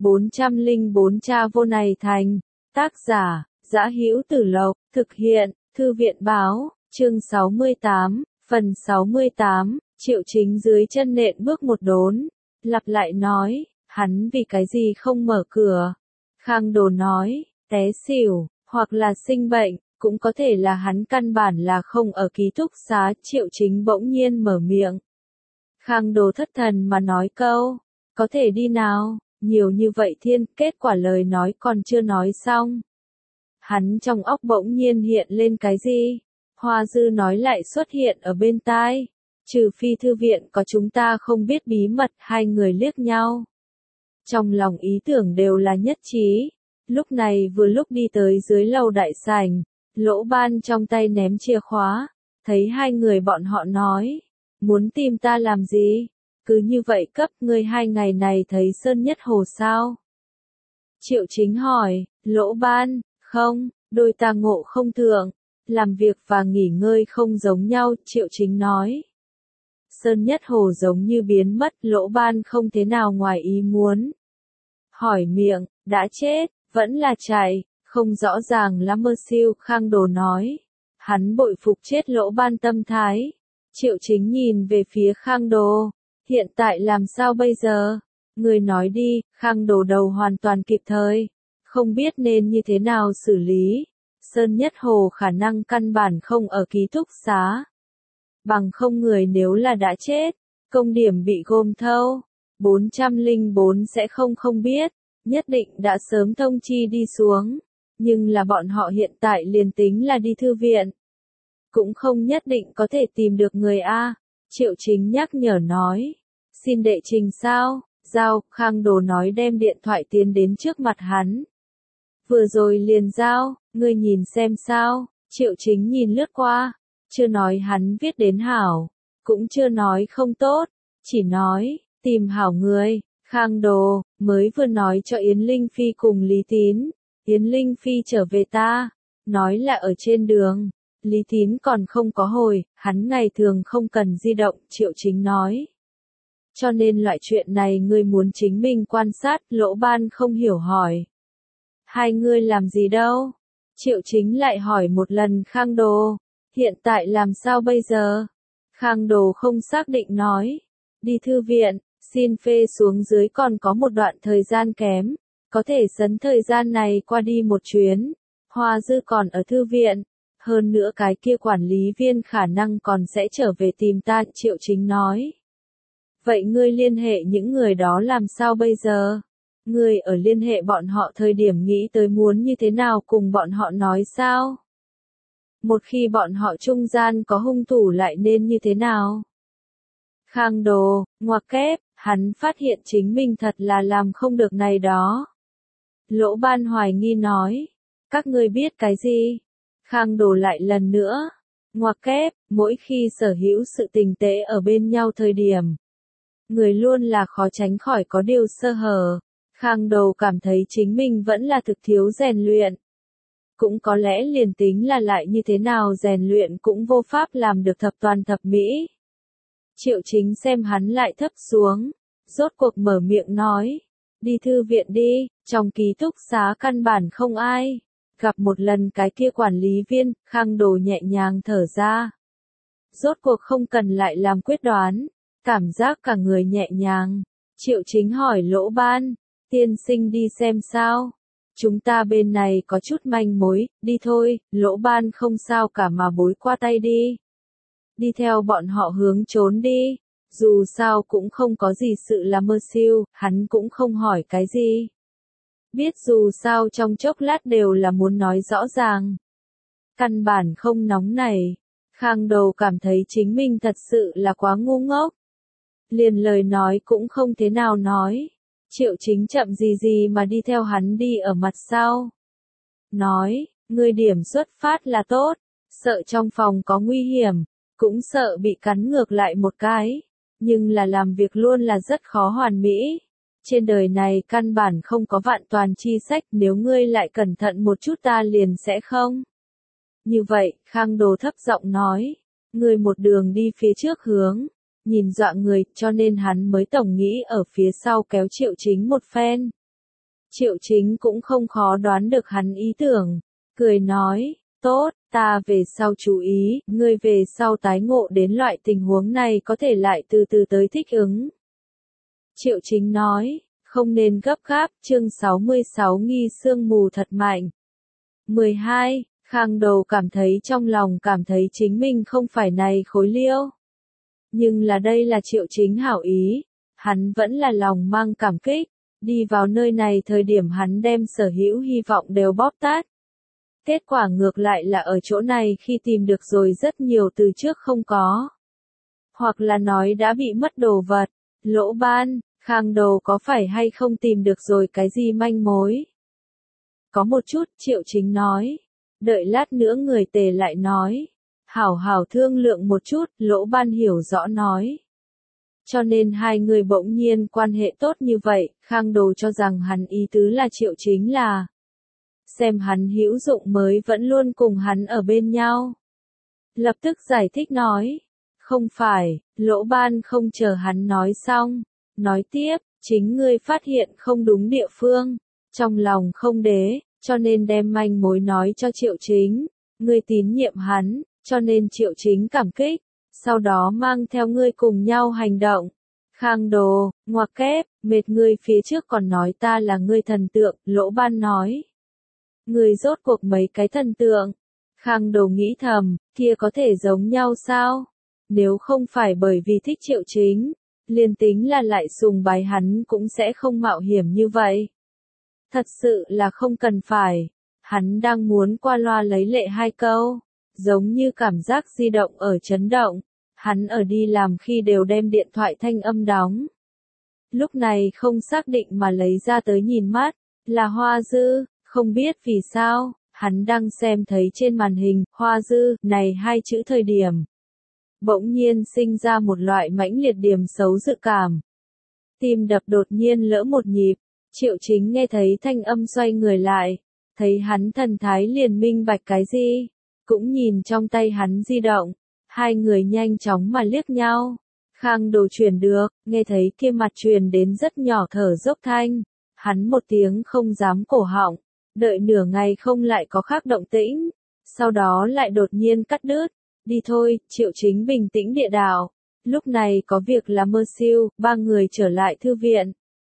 404 Cha vô này thành. Tác giả, Dã Hữu Tử Lộc, thực hiện, Thư viện báo, chương 68, phần 68, Triệu Chính dưới chân nện bước một đốn, lặp lại nói, hắn vì cái gì không mở cửa. Khang Đồ nói, té xỉu, hoặc là sinh bệnh, cũng có thể là hắn căn bản là không ở ký túc xá. Triệu Chính bỗng nhiên mở miệng. Khang Đồ thất thần mà nói câu, có thể đi nào, nhiều như vậy thiên, kết quả lời nói còn chưa nói xong. Hắn trong óc bỗng nhiên hiện lên cái gì? Hoa Dư nói lại xuất hiện ở bên tai. Trừ phi thư viện có chúng ta không biết bí mật. Hai người liếc nhau. Trong lòng ý tưởng đều là nhất trí. Lúc này vừa lúc đi tới dưới lầu đại sảnh, Lỗ Ban trong tay ném chìa khóa, thấy hai người bọn họ nói, muốn tìm ta làm gì? Cứ như vậy cấp, ngươi 2 ngày này thấy Sơn Nhất Hồ sao? Triệu Chính hỏi, Lỗ Ban, không, đôi ta ngộ không thượng, làm việc và nghỉ ngơi không giống nhau. Triệu Chính nói, Sơn Nhất Hồ giống như biến mất. Lỗ Ban không thế nào ngoài ý muốn. Hỏi miệng, đã chết, vẫn là chạy, không rõ ràng lắm mơ siêu. Khang Đồ nói, hắn bội phục chết Lỗ Ban tâm thái. Triệu Chính nhìn về phía Khang Đồ, hiện tại làm sao bây giờ? Người nói đi. Khang Đồ đầu hoàn toàn kịp thời, không biết nên như thế nào xử lý. Sơn Nhất Hồ khả năng căn bản không ở ký túc xá. Bằng không người nếu là đã chết, công điểm bị gom thâu, 404 sẽ không biết, nhất định đã sớm thông chi đi xuống. Nhưng là bọn họ hiện tại liền tính là đi thư viện, cũng không nhất định có thể tìm được người A. Triệu Chính nhắc nhở nói, xin đệ trình sao? Giao. Khang Đồ nói đem điện thoại tiến đến trước mặt hắn. Vừa rồi liền giao, ngươi nhìn xem sao? Triệu Chính nhìn lướt qua, chưa nói hắn viết đến hảo, cũng chưa nói không tốt, chỉ nói, tìm hảo người. Khang Đồ mới vừa nói cho Yến Linh Phi cùng Lý Tín, Yến Linh Phi trở về ta, nói là ở trên đường. Lý Tín còn không có hồi, hắn ngày thường không cần di động. Triệu Chính nói, cho nên loại chuyện này ngươi muốn chính mình quan sát. Lỗ Ban không hiểu hỏi, hai ngươi làm gì đâu? Triệu Chính lại hỏi một lần Khang Đồ, hiện tại làm sao bây giờ? Khang Đồ không xác định nói, đi thư viện, xin phê xuống dưới còn có một đoạn thời gian kém, có thể sấn thời gian này qua đi một chuyến. Hoa Dư còn ở thư viện, hơn nữa cái kia quản lý viên khả năng còn sẽ trở về tìm ta. Triệu Chính nói, vậy ngươi liên hệ những người đó làm sao bây giờ? Ngươi ở liên hệ bọn họ thời điểm nghĩ tới muốn như thế nào cùng bọn họ nói sao? Một khi bọn họ trung gian có hung thủ lại nên như thế nào? Khang Đồ, ngoặc kép, hắn phát hiện chính mình thật là làm không được này đó. Lỗ Ban hoài nghi nói, các ngươi biết cái gì? Khang Đồ lại lần nữa, ngoặc kép, mỗi khi sở hữu sự tình tệ ở bên nhau thời điểm, người luôn là khó tránh khỏi có điều sơ hở. Khang Đồ cảm thấy chính mình vẫn là thực thiếu rèn luyện. Cũng có lẽ liền tính là lại như thế nào rèn luyện cũng vô pháp làm được thập toàn thập mỹ. Triệu Chính xem hắn lại thấp xuống, rốt cuộc mở miệng nói, đi thư viện đi, trong ký túc xá căn bản không ai. Gặp một lần cái kia quản lý viên. Khang Đồ nhẹ nhàng thở ra. Rốt cuộc không cần lại làm quyết đoán, cảm giác cả người nhẹ nhàng. Triệu Chính hỏi Lỗ Ban, tiên sinh đi xem sao? Chúng ta bên này có chút manh mối, đi thôi. Lỗ Ban không sao cả mà bối qua tay đi. Đi theo bọn họ hướng trốn đi. Dù sao cũng không có gì sự là mơ siêu, hắn cũng không hỏi cái gì. Biết dù sao trong chốc lát đều là muốn nói rõ ràng. Căn bản không nóng này. Khang Đồ cảm thấy chính mình thật sự là quá ngu ngốc. Liền lời nói cũng không thế nào nói. Triệu Chính chậm gì gì mà đi theo hắn đi ở mặt sau. Nói, ngươi điểm xuất phát là tốt, sợ trong phòng có nguy hiểm, cũng sợ bị cắn ngược lại một cái. Nhưng là làm việc luôn là rất khó hoàn mỹ. Trên đời này căn bản không có vạn toàn chi sách, nếu ngươi lại cẩn thận một chút ta liền sẽ không. Như vậy, Khang Đồ thấp giọng nói, ngươi một đường đi phía trước hướng, nhìn dọa người, cho nên hắn mới tổng nghĩ ở phía sau kéo Triệu Chính một phen. Triệu Chính cũng không khó đoán được hắn ý tưởng, cười nói, tốt, ta về sau chú ý, ngươi về sau tái ngộ đến loại tình huống này có thể lại từ từ tới thích ứng. Triệu Chính nói, không nên gấp gáp, chương 66 nghi sương mù thật mạnh. 12. Khang Đầu cảm thấy trong lòng cảm thấy chính mình không phải này khối liêu. Nhưng là đây là Triệu Chính hảo ý, hắn vẫn là lòng mang cảm kích, đi vào nơi này thời điểm hắn đem sở hữu hy vọng đều bóp tát. Kết quả ngược lại là ở chỗ này khi tìm được rồi rất nhiều từ trước không có. Hoặc là nói đã bị mất đồ vật, Lỗ Ban, Khang Đầu có phải hay không tìm được rồi cái gì manh mối? Có một chút, Triệu Chính nói. Đợi lát nữa người Tề lại nói. Hảo hảo thương lượng một chút, Lỗ Ban hiểu rõ nói. Cho nên hai người bỗng nhiên quan hệ tốt như vậy, Khang Đồ cho rằng hắn ý tứ là Triệu Chính là xem hắn hữu dụng mới vẫn luôn cùng hắn ở bên nhau. Lập tức giải thích nói. Không phải, Lỗ Ban không chờ hắn nói xong. Nói tiếp, chính ngươi phát hiện không đúng địa phương, trong lòng không đế, cho nên đem manh mối nói cho Triệu Chính, ngươi tín nhiệm hắn, cho nên Triệu Chính cảm kích, sau đó mang theo ngươi cùng nhau hành động. Khang Đồ, ngoặc kép, mệt ngươi phía trước còn nói ta là ngươi thần tượng, Lỗ Ban nói. Ngươi rốt cuộc mấy cái thần tượng? Khang Đồ nghĩ thầm, kia có thể giống nhau sao? Nếu không phải bởi vì thích Triệu Chính, liền tính là lại sùng bái hắn cũng sẽ không mạo hiểm như vậy. Thật sự là không cần phải. Hắn đang muốn qua loa lấy lệ hai câu, giống như cảm giác di động ở chấn động. Hắn ở đi làm khi đều đem điện thoại thanh âm đóng. Lúc này không xác định mà lấy ra tới nhìn mắt, là Hoa Dư, không biết vì sao, hắn đang xem thấy trên màn hình, Hoa Dư, này hai chữ thời điểm. Bỗng nhiên sinh ra một loại mãnh liệt điểm xấu dự cảm. Tim đập đột nhiên lỡ một nhịp, Triệu Chính nghe thấy thanh âm xoay người lại, thấy hắn thần thái liền minh bạch cái gì, cũng nhìn trong tay hắn di động, hai người nhanh chóng mà liếc nhau. Khang Đồ truyền được, nghe thấy kia mặt truyền đến rất nhỏ thở dốc thanh, hắn một tiếng không dám cổ họng, đợi nửa ngày không lại có khác động tĩnh, sau đó lại đột nhiên cắt đứt. Đi thôi, Triệu Chính bình tĩnh địa đạo. Lúc này có việc là mơ siêu, ba người trở lại thư viện.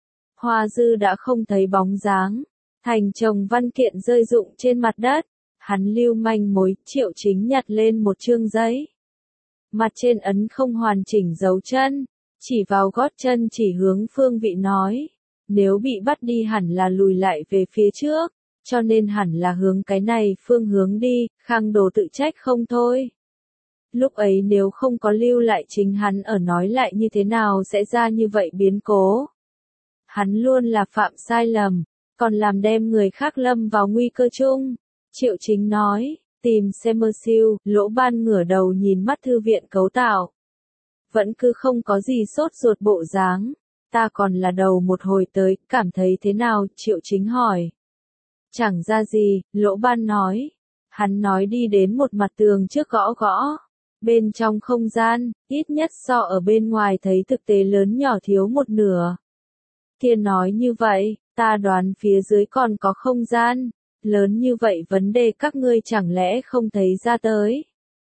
Hoa Dư đã không thấy bóng dáng. Thành chồng văn kiện rơi rụng trên mặt đất. Hắn lưu manh mối, Triệu Chính nhặt lên một chương giấy. Mặt trên ấn không hoàn chỉnh dấu chân. Chỉ vào gót chân chỉ hướng phương vị nói. Nếu bị bắt đi hẳn là lùi lại về phía trước. Cho nên hẳn là hướng cái này phương hướng đi, Khang Đồ tự trách không thôi. Lúc ấy nếu không có lưu lại chính hắn ở nói lại như thế nào sẽ ra như vậy biến cố. Hắn luôn là phạm sai lầm, còn làm đem người khác lâm vào nguy cơ chung. Triệu Chính nói, tìm xem mơ siêu, Lỗ Ban ngửa đầu nhìn mắt thư viện cấu tạo. Vẫn cứ không có gì sốt ruột bộ dáng. Ta còn là đầu một hồi tới, cảm thấy thế nào, Triệu Chính hỏi. Chẳng ra gì, Lỗ Ban nói. Hắn nói đi đến một mặt tường trước gõ gõ. Bên trong không gian, ít nhất so ở bên ngoài thấy thực tế lớn nhỏ thiếu một nửa. Kia nói như vậy, ta đoán phía dưới còn có không gian, lớn như vậy vấn đề các ngươi chẳng lẽ không thấy ra tới.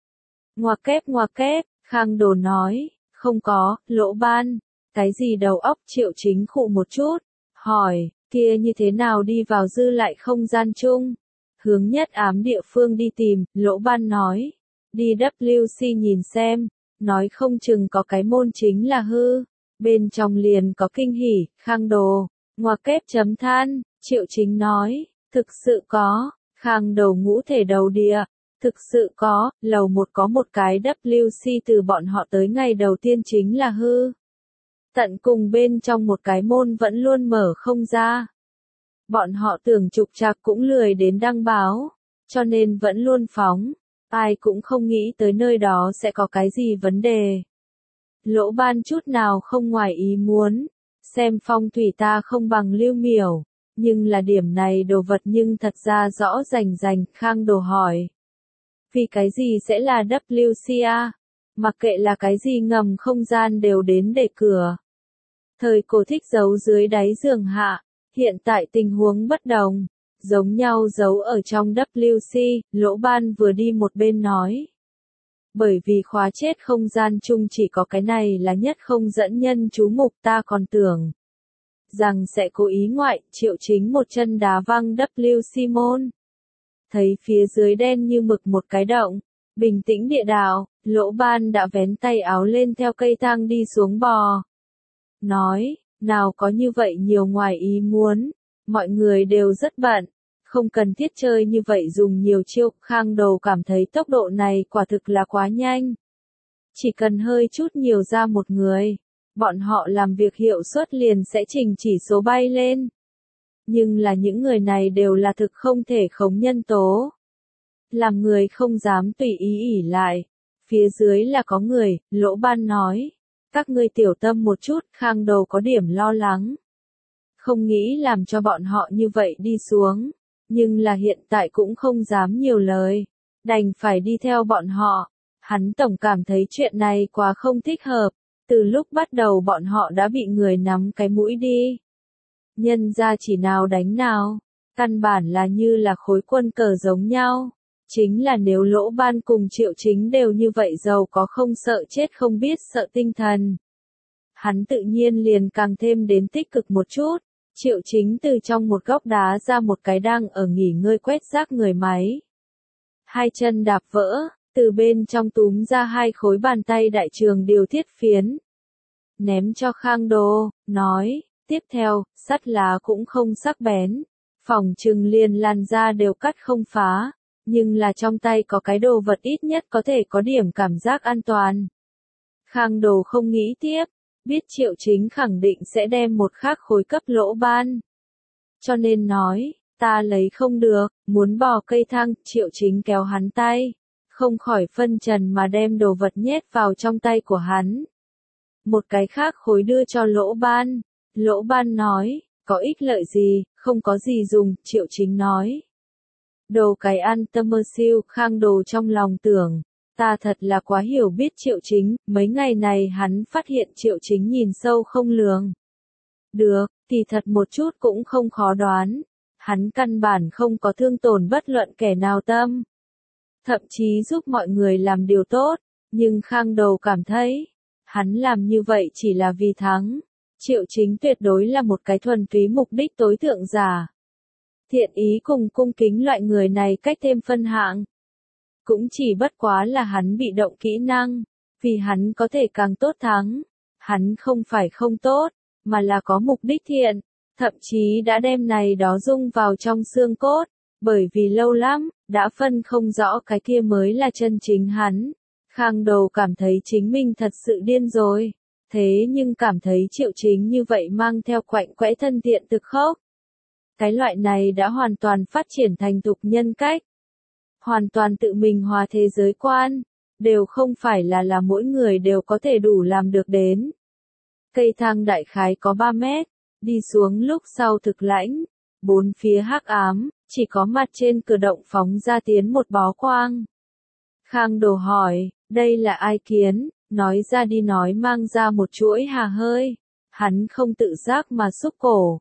Ngoặc kép, Khang Đồ nói, không có, Lỗ Ban, cái gì đầu óc Triệu Chính khụ một chút, hỏi, kia như thế nào đi vào dư lại không gian chung. Hướng nhất ám địa phương đi tìm, Lỗ Ban nói. Đi WC nhìn xem, nói không chừng có cái môn chính là hư, bên trong liền có kinh hỉ, Khang Đồ, ngoặc kép chấm than, Triệu Chính nói, thực sự có, Khang Đầu ngũ thể đầu địa, thực sự có, lầu một có một cái WC từ bọn họ tới ngày đầu tiên chính là hư. Tận cùng bên trong một cái môn vẫn luôn mở không ra. Bọn họ tưởng trục trặc cũng lười đến đăng báo, cho nên vẫn luôn phóng. Ai cũng không nghĩ tới nơi đó sẽ có cái gì vấn đề. Lỗ Ban chút nào không ngoài ý muốn. Xem phong thủy ta không bằng Lưu Miểu. Nhưng là điểm này đồ vật nhưng thật ra rõ rành rành, Khang Đồ hỏi. Vì cái gì sẽ là WCA? Mặc kệ là cái gì ngầm không gian đều đến để cửa. Thời cổ thích giấu dưới đáy giường hạ. Hiện tại tình huống bất đồng, giống nhau giấu ở trong WC, Lỗ Ban vừa đi một bên nói. Bởi vì khóa chết không gian chung chỉ có cái này là nhất không dẫn nhân chú mục, ta còn tưởng rằng sẽ cố ý ngoại. Triệu Chính một chân đá văng WC môn. Thấy phía dưới đen như mực một cái động, bình tĩnh địa đạo, Lỗ Ban đã vén tay áo lên theo cây thang đi xuống bò. Nói, nào có như vậy nhiều ngoài ý muốn, mọi người đều rất bận, không cần thiết chơi như vậy dùng nhiều chiêu. Khang Đầu cảm thấy tốc độ này quả thực là quá nhanh. Chỉ cần hơi chút nhiều ra một người, bọn họ làm việc hiệu suất liền sẽ chỉnh chỉ số bay lên. Nhưng là những người này đều là thực không thể khống nhân tố. Làm người không dám tùy ý ỷ lại. Phía dưới là có người, Lỗ Ban nói. Các ngươi tiểu tâm một chút. Khang Đầu có điểm lo lắng. Không nghĩ làm cho bọn họ như vậy đi xuống. Nhưng là hiện tại cũng không dám nhiều lời. Đành phải đi theo bọn họ. Hắn tổng cảm thấy chuyện này quá không thích hợp. Từ lúc bắt đầu bọn họ đã bị người nắm cái mũi đi. Nhân ra chỉ nào đánh nào. Căn bản là như là khối quân cờ giống nhau. Chính là nếu Lỗ Ban cùng Triệu Chính đều như vậy giàu có không sợ chết không biết sợ tinh thần. Hắn tự nhiên liền càng thêm đến tích cực một chút. Triệu Chính từ trong một góc đá ra một cái đang ở nghỉ ngơi quét rác người máy. Hai chân đạp vỡ, từ bên trong túm ra hai khối bàn tay đại trường điều thiết phiến. Ném cho Khang Đô, nói, tiếp theo, sắt lá cũng không sắc bén. Phòng trừng liền làn da đều cắt không phá. Nhưng là trong tay có cái đồ vật ít nhất có thể có điểm cảm giác an toàn. Khang Đồ không nghĩ tiếp, biết Triệu Chính khẳng định sẽ đem một khác khối cấp Lỗ Ban. Cho nên nói, ta lấy không được, muốn bò cây thang. Triệu Chính kéo hắn tay, không khỏi phân trần mà đem đồ vật nhét vào trong tay của hắn. Một cái khác khối đưa cho Lỗ Ban. Lỗ Ban nói, có ích lợi gì, không có gì dùng. Triệu Chính nói. Đồ cái ăn tâm mơ siêu. Khang Đồ trong lòng tưởng, ta thật là quá hiểu biết Triệu Chính. Mấy ngày này hắn phát hiện Triệu Chính nhìn sâu không lường được, thì thật một chút cũng không khó đoán. Hắn căn bản không có thương tổn bất luận kẻ nào tâm. Thậm chí giúp mọi người làm điều tốt. Nhưng Khang Đầu cảm thấy, hắn làm như vậy chỉ là vì thắng. Triệu Chính tuyệt đối là một cái thuần túy mục đích tối thượng giả. Thiện ý cùng cung kính loại người này cách thêm phân hạng. Cũng chỉ bất quá là hắn bị động kỹ năng. Vì hắn có thể càng tốt thắng. Hắn không phải không tốt, mà là có mục đích thiện. Thậm chí đã đem này đó dung vào trong xương cốt. Bởi vì lâu lắm, đã phân không rõ cái kia mới là chân chính hắn. Khang Đầu cảm thấy chính mình thật sự điên rồi. Thế nhưng cảm thấy Triệu Chính như vậy mang theo quạnh quẽ thân thiện thực khốc. Cái loại này đã hoàn toàn phát triển thành thục nhân cách. Hoàn toàn tự mình hòa thế giới quan. Đều không phải là mỗi người đều có thể đủ làm được đến. Cây thang đại khái có 3 mét. Đi xuống lúc sau thực lãnh. Bốn phía hắc ám, chỉ có mặt trên cửa động phóng ra tiến một bó quang. Khang Đồ hỏi, đây là ai kiến? Nói ra đi nói mang ra một chuỗi hà hơi. Hắn không tự giác mà xúc cổ.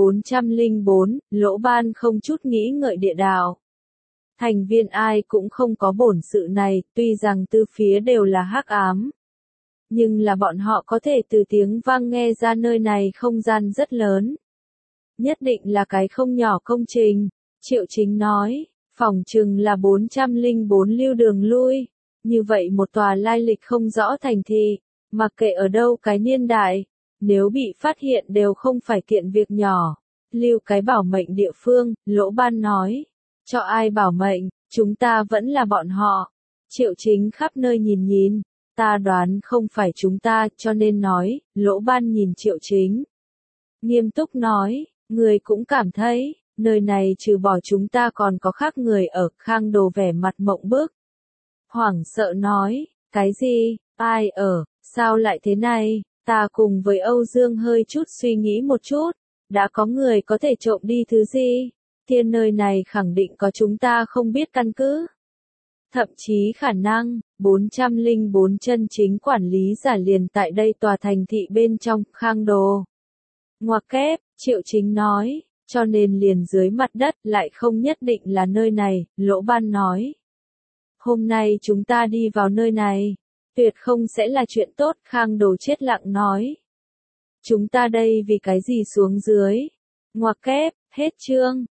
404, Lỗ Ban không chút nghĩ ngợi địa đạo. Thành viên ai cũng không có bổn sự này, tuy rằng từ phía đều là hắc ám. Nhưng là bọn họ có thể từ tiếng vang nghe ra nơi này không gian rất lớn. Nhất định là cái không nhỏ công trình. Triệu Chính nói, phòng chừng là 404 lưu đường lui. Như vậy một tòa lai lịch không rõ thành thị, mặc kệ ở đâu cái niên đại, nếu bị phát hiện đều không phải kiện việc nhỏ. Lưu cái bảo mệnh địa phương, Lỗ Ban nói. Cho ai bảo mệnh, chúng ta vẫn là bọn họ. Triệu Chính khắp nơi nhìn nhìn, ta đoán không phải chúng ta, cho nên nói. Lỗ Ban nhìn Triệu Chính. Nghiêm túc nói, người cũng cảm thấy, nơi này trừ bỏ chúng ta còn có khác người ở. Khang Đồ vẻ mặt mộng bức. Hoảng sợ nói, cái gì, ai ở, sao lại thế này? Ta cùng với Âu Dương hơi chút suy nghĩ một chút, đã có người có thể trộm đi thứ gì? Thiên nơi này khẳng định có chúng ta không biết căn cứ. Thậm chí khả năng, 404 chân chính quản lý giả liền tại đây tòa thành thị bên trong. Khang Đồ ngoặc kép, Triệu Chính nói, cho nên liền dưới mặt đất lại không nhất định là nơi này, Lỗ Ban nói. Hôm nay chúng ta đi vào nơi này, tuyệt không sẽ là chuyện tốt, Khang Đồ chết lặng nói. Chúng ta đây vì cái gì xuống dưới? Ngoặc kép, hết chương.